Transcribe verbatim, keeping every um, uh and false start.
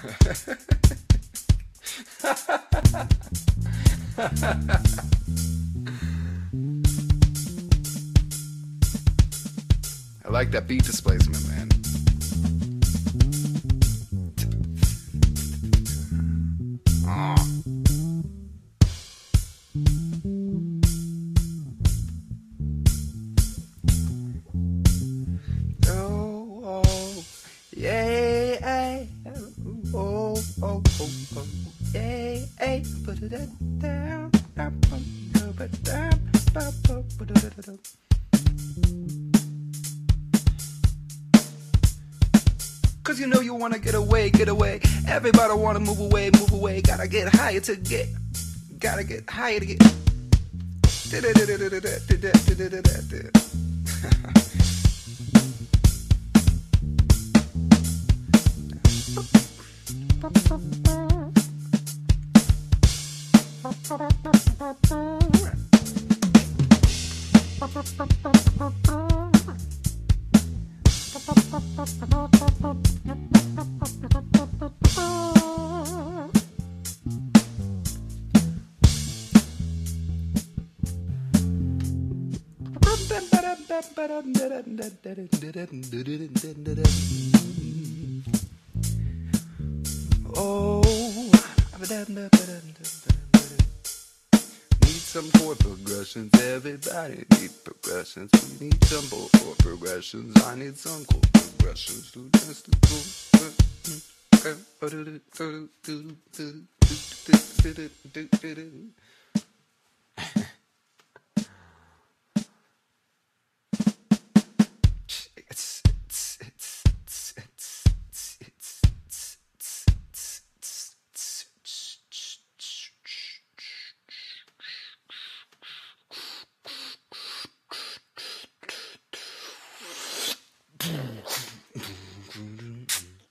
I like that beat displacement, man. Oh. Oh, oh, yeah, oh, oh, oh, oh, yeah, put it down, put it down, put it down. Cause you know you wanna get away, get away. Everybody wanna move away, move away. Gotta get higher to get, gotta get higher to get. Oh, need some chord progressions. Everybody need progressions. We need some chord progressions. I need some chord progressions to dance to cool.